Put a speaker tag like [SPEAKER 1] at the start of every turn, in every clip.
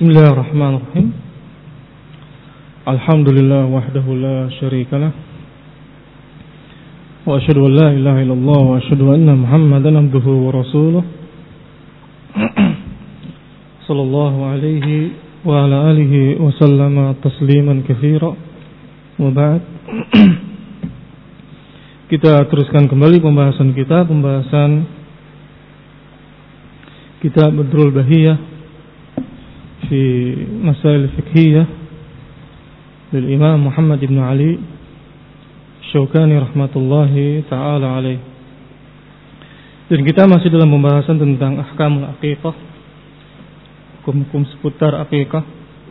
[SPEAKER 1] Bismillahirrahmanirrahim. Alhamdulillah wahdahu la syarika lah. Wa asyhadu an la ilaha illallah wa asyhadu anna Muhammadan abduhu wa rasuluh. Sallallahu alaihi wa ala alihi wa sallama tasliman katsira. Wa ba'd. Kita teruskan kembali pembahasan kitab Badrul Bahiyah في مسائل الفقهية للإمام محمد بن علي الشوكاني رحمة الله تعالى عليه. Dan kita masih dalam pembahasan tentang ahkamul aqiqah, hukum-hukum seputar aqiqah.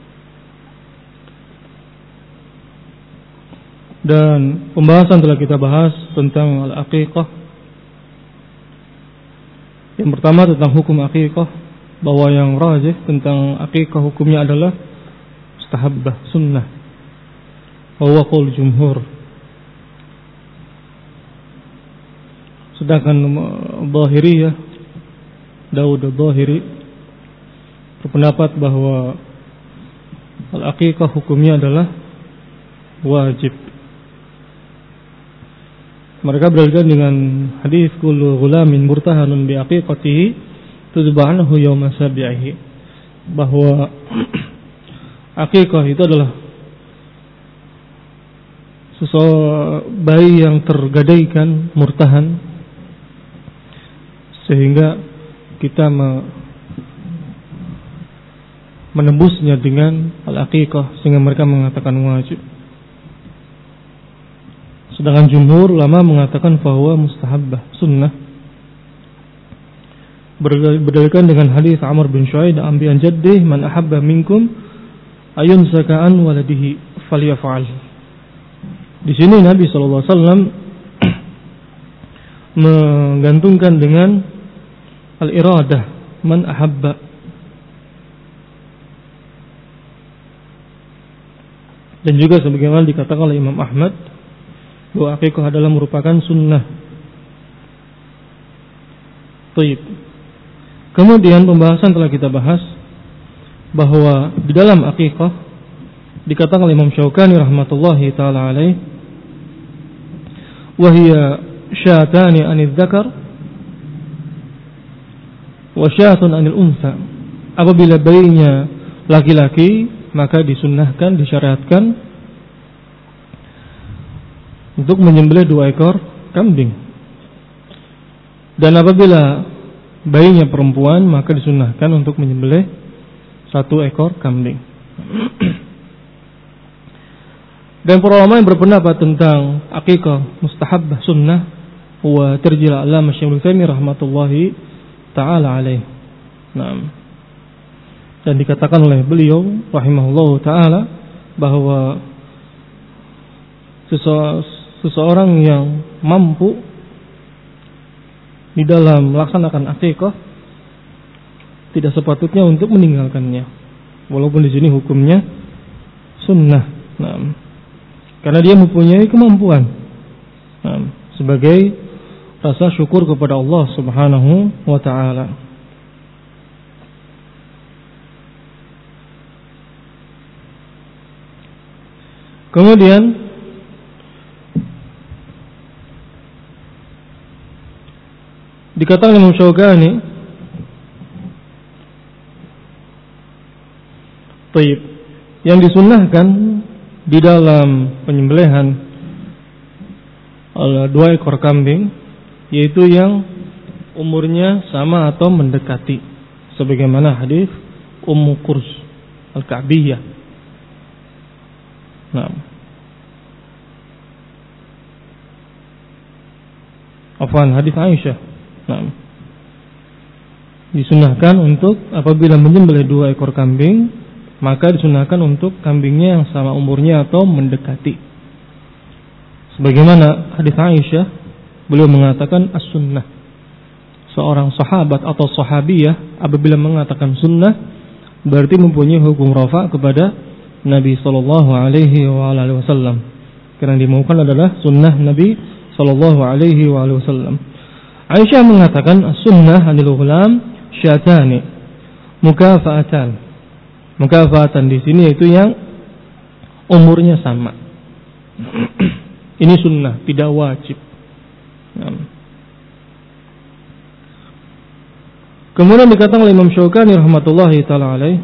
[SPEAKER 1] Dan pembahasan telah kita bahas tentang al-aqiqah. Yang pertama tentang hukum aqiqah, bahwa yang rajih tentang aqiqah hukumnya adalah mustahabbah, sunnah. Wa huwa qaul jumhur. Sedangkan Zahiriyah, Daud al-Zahiri berpendapat bahwa al-aqiqah hukumnya adalah wajib. Mereka berdalilkan dengan hadis kullu ghulamin murtahanun bi aqiqatihi tudba'anahu yawma sabi'ihi, bahwa aqiqah itu adalah bayi yang tergadaikan murtahan, sehingga kita menembusnya dengan al-aqiqah, sehingga mereka mengatakan wajib. Sedangkan jumhur ulama mengatakan bahwa mustahabbah, sunnah, berdalilkan dengan hadis Amr bin Shu'aib an jaddih, man ahabba minkum ayun zaka'an waladihi falyaf'al. Di sini Nabi sallallahu alaihi wasallam menggantungkan dengan al-iradah, man ahabba. Dan juga sebagaimana dikatakan oleh Imam Ahmad bahwa aqiqah adalah merupakan sunnah. Baik. Kemudian pembahasan telah kita bahas bahwa di dalam aqiqah dikatakan oleh Imam Syaukani rahmatullahi taala alaih, wa hiya syatani anil dzakar wa syatun anil unsa. Apabila bayinya laki-laki, maka disunnahkan, disyariatkan untuk menyembelih 2 ekor kambing. Dan apabila bayinya perempuan, maka disunnahkan untuk menyembelih 1 ekor kambing. Dan para ulama yang berpendapat tentang aqiqah mustahabbah sunnah wa tarjil Allamah Syaikh Al-Utsaimin rahmatullahi taala alaih. Naam. Dan dikatakan oleh beliau rahimahullahu taala bahwa seseorang yang mampu di dalam melaksanakan aqiqah tidak sepatutnya untuk meninggalkannya, walaupun di sini hukumnya sunnah. Nah, karena dia mempunyai kemampuan, sebagai rasa syukur kepada Allah Subhanahu wa taala. Kemudian dikatakan Imam Syaukani, taib, yang disunnahkan di dalam penyembelihan 2 ekor kambing, yaitu yang umurnya sama atau mendekati, sebagaimana hadis Ummu Qurs Al-Ka'biyah. Nah, afwan, hadis Aisyah. Nah, disunahkan untuk apabila menyembelih 2 ekor kambing, maka disunahkan untuk kambingnya yang sama umurnya atau mendekati. Sebagaimana hadis Aisyah, beliau mengatakan as-sunnah. Seorang sahabat atau sahabiyah apabila mengatakan sunnah, berarti mempunyai hukum rafa kepada Nabi sallallahu alaihi wasallam. Karena yang dimaukan adalah sunnah Nabi sallallahu alaihi wasallam. Aisyah mengatakan as-sunnah anil ghulam syatani mukafa'atan. Mukafatan di sini yaitu yang umurnya sama. Ini sunnah, tidak wajib. Kemudian dikatakan oleh Imam Syaukani rahmatullahi taala alaih.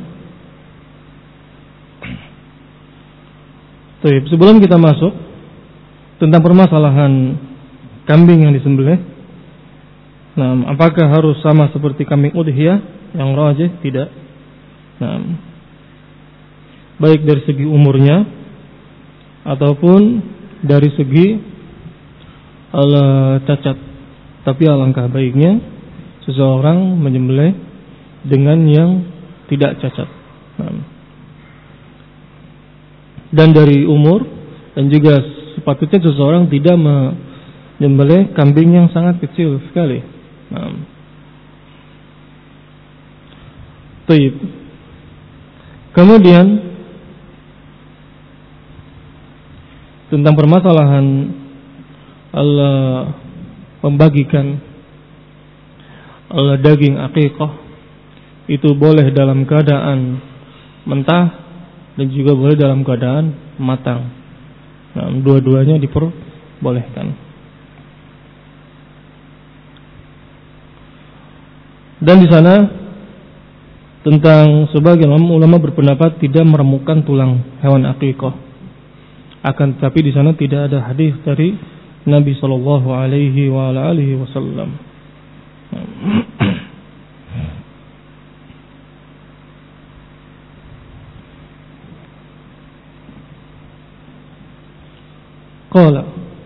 [SPEAKER 1] Sebelum kita masuk tentang permasalahan kambing yang disembelih, apakah harus sama seperti kambing udhiyah? Yang rajih tidak. Baik dari segi umurnya ataupun dari segi cacat. Tapi alangkah baiknya seseorang menyembelih dengan yang tidak cacat. Dan dari umur, dan juga sepatutnya seseorang tidak menyembelih kambing yang sangat kecil sekali. Kemudian tentang permasalahan membagikan daging akikah, itu boleh dalam keadaan mentah dan juga boleh dalam keadaan matang. Dua-duanya diperbolehkan. Dan di sana tentang sebagian ulama berpendapat tidak meremukkan tulang hewan akikah. Akan tetapi di sana tidak ada hadis dari Nabi sallallahu alaihi wasallam. Qala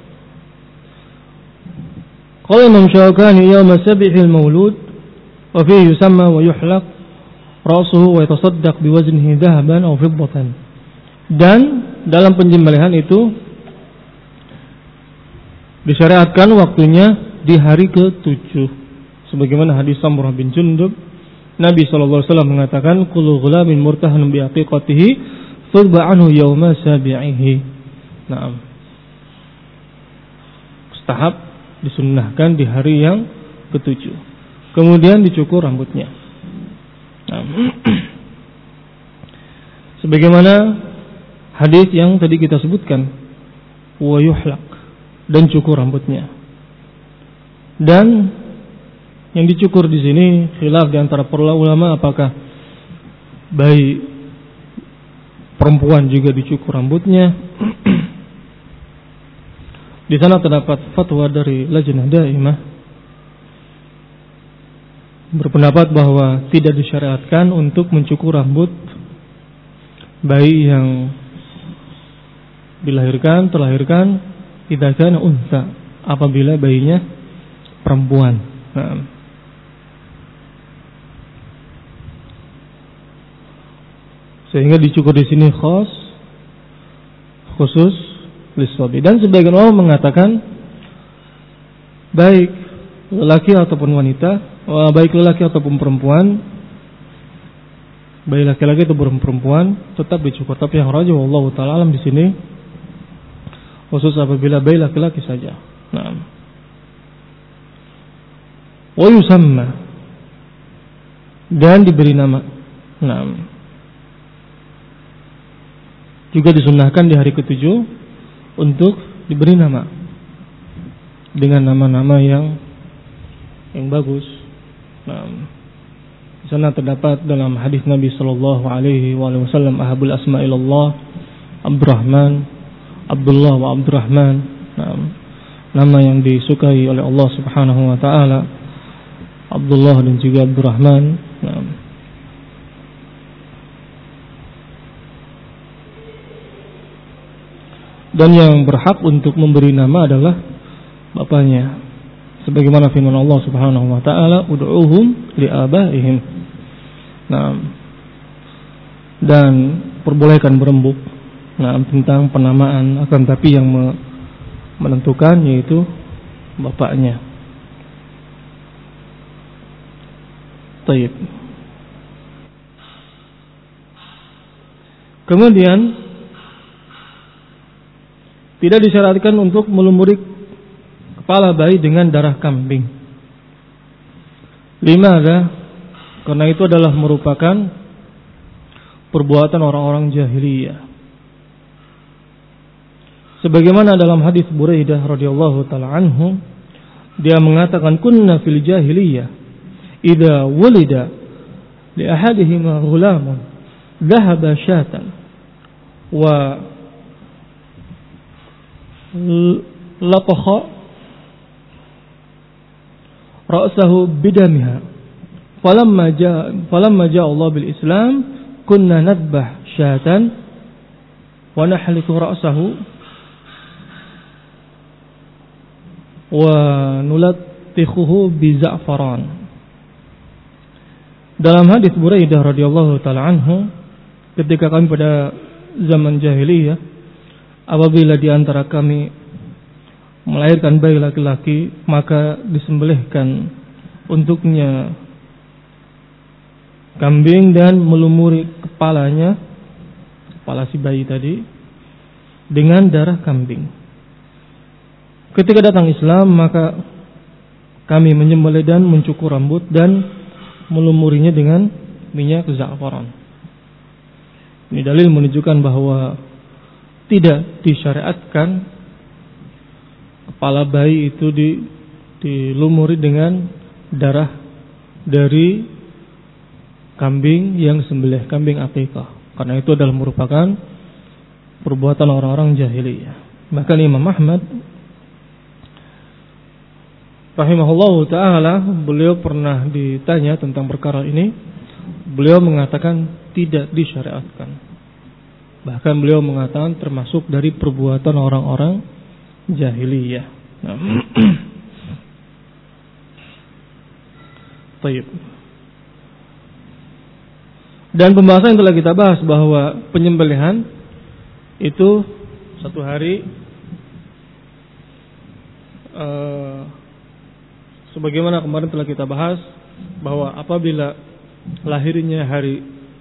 [SPEAKER 1] Imam Syaukani yawma sabihil maulud wa fihi yusamma wa yuhlaq ra'suhu wa yatasaddaq biwaznihi dhahaban aw fiddatan. Dan dalam penyembelihan itu disyariatkan waktunya di hari ke-7. Sebagaimana hadis Samurah bin Jundub, Nabi SAW mengatakan, kullu ghulamin murtahanun bi aqiqatihi fadba anhu yawma sabi'ihi. Mustahab disunnahkan di hari yang ke-7. Kemudian dicukur rambutnya. Sebagaimana hadis yang tadi kita sebutkan, wa yuhlaq, dan cukur rambutnya. Dan yang dicukur di sini khilaf di antara para ulama, apakah bayi perempuan juga dicukur rambutnya. Di sana terdapat fatwa dari Lajnah Daimah berpendapat bahwa tidak disyariatkan untuk mencukur rambut bayi yang terlahirkan idza kana unsa, apabila bayinya perempuan. Sehingga dicukur di sini khusus liswabi. Dan sebagian ulama mengatakan baik lelaki ataupun wanita, baik lelaki ataupun perempuan, baik laki-laki ataupun perempuan tetap dicukur. Tapi yang rajih wallahu ta'ala alam di sini khusus apabila bayi laki-laki saja. Wa yusamma, dan diberi nama. Juga disunnahkan di hari ke-7 untuk diberi nama dengan nama-nama yang bagus. Di sana terdapat dalam hadis Nabi sallallahu alaihi wasallam, ahabul asma'illallah Abdurrahman, Abdullah wa Abdurrahman. Nama yang disukai oleh Allah Subhanahu wa taala, Abdullah dan juga Abdurrahman. Dan yang berhak untuk memberi nama adalah bapaknya. Sebagaimana firman Allah Subhanahu wa taala, ud'uuhum li'abaihim. Dan perbolehkan berembuk tentang penamaan, akan tapi yang menentukan yaitu bapaknya. Taib. Kemudian tidak disyaratkan untuk melumuri kepala bayi dengan darah kambing. Karena itu adalah merupakan perbuatan orang-orang jahiliyah. Sebagaimana dalam hadis Buraidah radhiyallahu taala anhu, dia mengatakan kunna fil jahiliyah idza wulida li ahadihima ghulamun dhahaba syatan wa laqaha ra'sahu bidamiha falamma jaa Allah bil Islam kunna nadbah syatan wa nahliku ra'sahu wa nulattikhuhu bi za'faran. Dalam hadis Buraidah radhiyallahu taala anhu, ketika kami pada zaman jahiliyah, apabila di antara kami melahirkan bayi laki-laki, maka disembelihkan untuknya kambing dan melumuri kepalanya, kepala si bayi tadi, dengan darah kambing. Ketika datang Islam, maka kami menyembelih dan mencukur rambut dan melumurinya dengan minyak za'faran. Ini dalil menunjukkan bahwa tidak disyariatkan kepala bayi itu dilumuri dengan darah dari kambing yang sembelih, kambing akikah, karena itu adalah merupakan perbuatan orang-orang jahiliyah. Bahkan Imam Ahmad rahimahullahu ta'ala, beliau pernah ditanya tentang perkara ini. Beliau mengatakan tidak disyariatkan. Bahkan beliau mengatakan termasuk dari perbuatan orang-orang jahiliyah. Baik. Dan pembahasan yang telah kita bahas bahwa penyembelihan itu satu hari sebagaimana kemarin telah kita bahas bahwa apabila lahirnya hari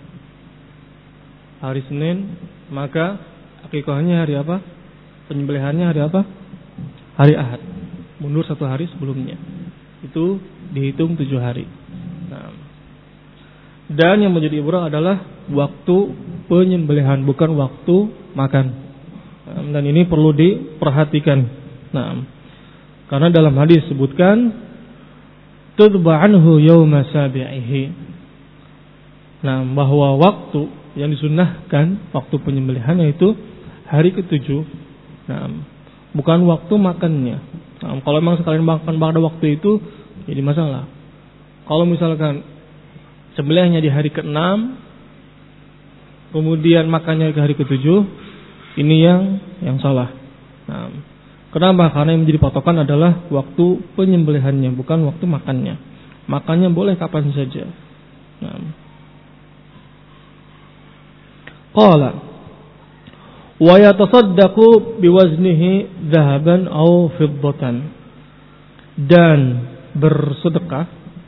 [SPEAKER 1] Senin, maka akikahnya hari apa? Penyembelihannya hari apa? Hari Ahad. Mundur satu hari sebelumnya. Itu dihitung 7 hari. Nah, dan yang menjadi ibrah adalah waktu penyembelihan, bukan waktu makan. Dan ini perlu diperhatikan. Nah, karena dalam hadis sebutkan tudba anhu yawma sabi'ihi. Nah, bahwa waktu yang disunnahkan, waktu penyembelihan yaitu hari ke-7. Nah, bukan waktu makannya. Nah, kalau memang sekalian makan pada waktu itu jadi masalah. Kalau misalkan sembelihnya di hari ke-6 kemudian makannya ke hari ke-7, ini yang salah. Nah, kenapa? Karena yang menjadi patokan adalah waktu penyembelihannya, bukan waktu makannya. Makannya boleh kapan saja. Nah. Qala wa yatasaddaqu biwaznihi dhahaban aw fiddatan. Dan bersedekah,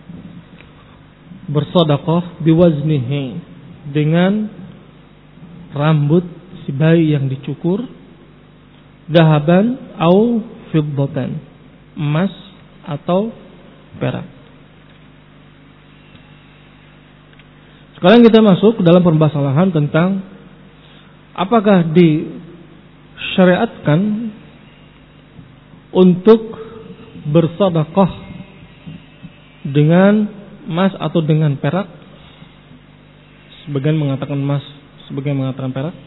[SPEAKER 1] bersedekah biwaznihi, dengan rambut si bayi yang dicukur, dahaban au fiddatan, emas atau perak. Sekarang kita masuk dalam permasalahan tentang apakah disyariatkan untuk bersedekah dengan emas atau dengan perak. Sebagian mengatakan emas, sebagian mengatakan perak.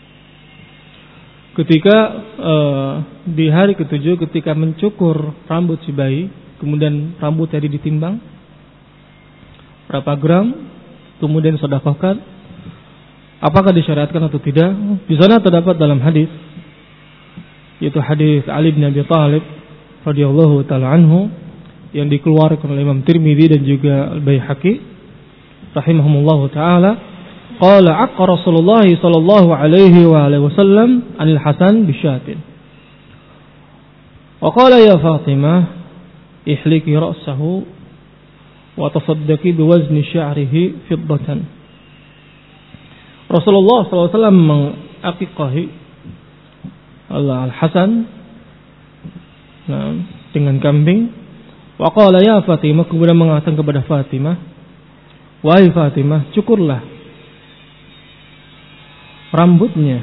[SPEAKER 1] Ketika di hari ke-7 ketika mencukur rambut si bayi, kemudian rambut tadi ditimbang berapa gram, kemudian sedekahkan, apakah disyariatkan atau tidak? Di sana terdapat dalam hadis, yaitu hadis Ali bin Abi Thalib radhiyallahu taala anhu, yang dikeluarkan oleh Imam Tirmidzi dan juga Al-Baihaqi rahimahumullahu taala. Qala aqqa Rasulullah sallallahu alaihi wa alihi wasallam anil Hasan bisyatin. Wa qala ya Fatimah ihliki ra'sahu wa tasaddaqi biwazni sya'rihi fiddatan. Rasulullah sallallahu alaihi wasallam mengaqiqahi Al-Hasan dengan kambing. Wa qala ya Fatimah, kemudian mengatakan kepada Fatimah, wahai Fatimah, cukurlah rambutnya.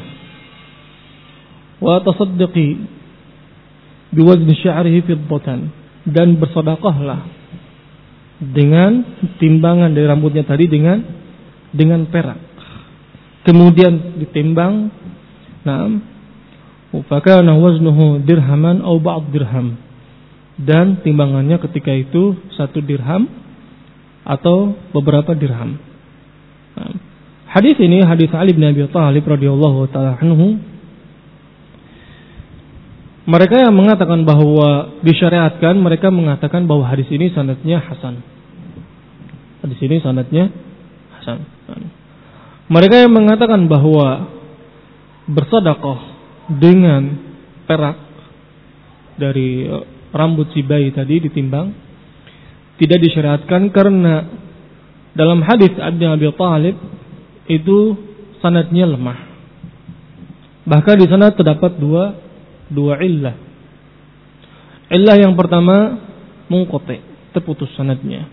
[SPEAKER 1] Wa tasaddaqi biwazni sya'rihi fiddatan, dan bersedekahlah dengan timbangan dari rambutnya tadi dengan perak. Kemudian ditimbang, fakana waznuhu dirhaman aw ba'd dirham, dan timbangannya ketika itu 1 dirham atau beberapa dirham. Hadis ini hadis Ali bin Abi Thalib radhiyallahu taala anhu. Mereka yang mengatakan bahwa disyariatkan, mereka mengatakan bahwa hadis ini sanadnya hasan. Hadis ini sanadnya hasan. Mereka yang mengatakan bahwa bersedekah dengan perak dari rambut si bayi tadi ditimbang, tidak disyariatkan karena dalam hadis Ali bin Abi Thalib itu sanadnya lemah. Bahkan di sana terdapat dua illah. Illah yang pertama munqati, terputus sanadnya.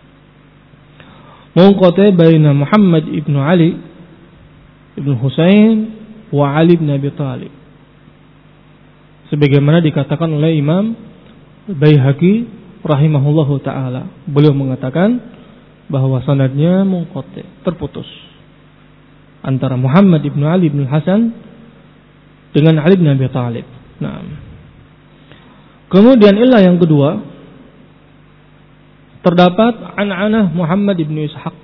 [SPEAKER 1] Munqati baina Muhammad ibnu Ali ibnu Husain wa Ali bin Abi Thalib. Sebagaimana dikatakan oleh Imam Baihaqi rahimahullahu taala, beliau mengatakan bahwa sanadnya munqati, terputus antara Muhammad ibnu Ali ibnu Hasan dengan Ali bin Abi Thalib. Nah, kemudian ilah yang kedua, terdapat an-anah Muhammad ibn Ishaq.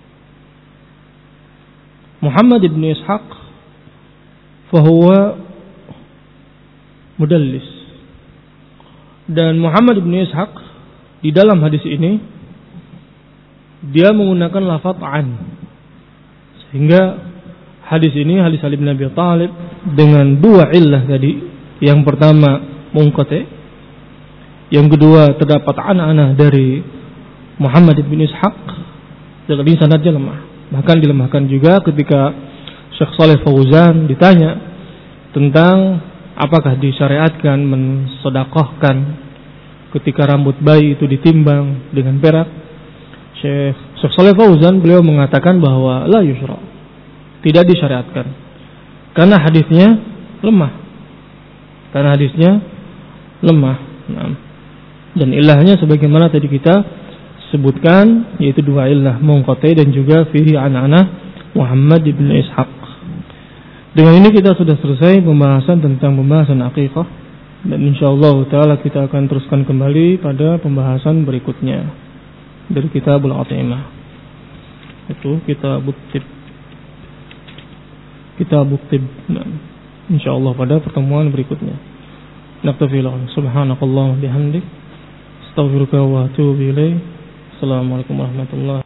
[SPEAKER 1] Muhammad ibn Ishaq fahuwa mudallis. Dan Muhammad ibn Ishaq di dalam hadis ini dia menggunakan lafaz an, sehingga hadis ini hadis Ali bin Abi Thalib dengan 2 illah tadi. Yang pertama munqati, yang kedua terdapat an-anah dari Muhammad bin Ishaq, jadi sanadnya lemah. Bahkan dilemahkan juga ketika Syekh Shalih Fauzan ditanya tentang apakah disyariatkan mensedekahkan ketika rambut bayi itu ditimbang dengan perak. Syekh Shalih Fauzan beliau mengatakan bahwa la yusra, tidak disyariatkan karena hadisnya lemah. Dan ilahnya sebagaimana tadi kita sebutkan, yaitu 2 illah, munqati dan juga fihi an-anah Muhammad ibn Ishaq. Dengan ini kita sudah selesai pembahasan tentang pembahasan akikah, dan insyaallah taala kita akan teruskan kembali pada pembahasan berikutnya dari Kitabul At'imah, itu Kitabut Tib. Insyaallah pada pertemuan berikutnya. Naktafi lahu subhanakallahumma bihamdik astaghfiruka wa atubu ilaik. Assalamualaikum warahmatullahi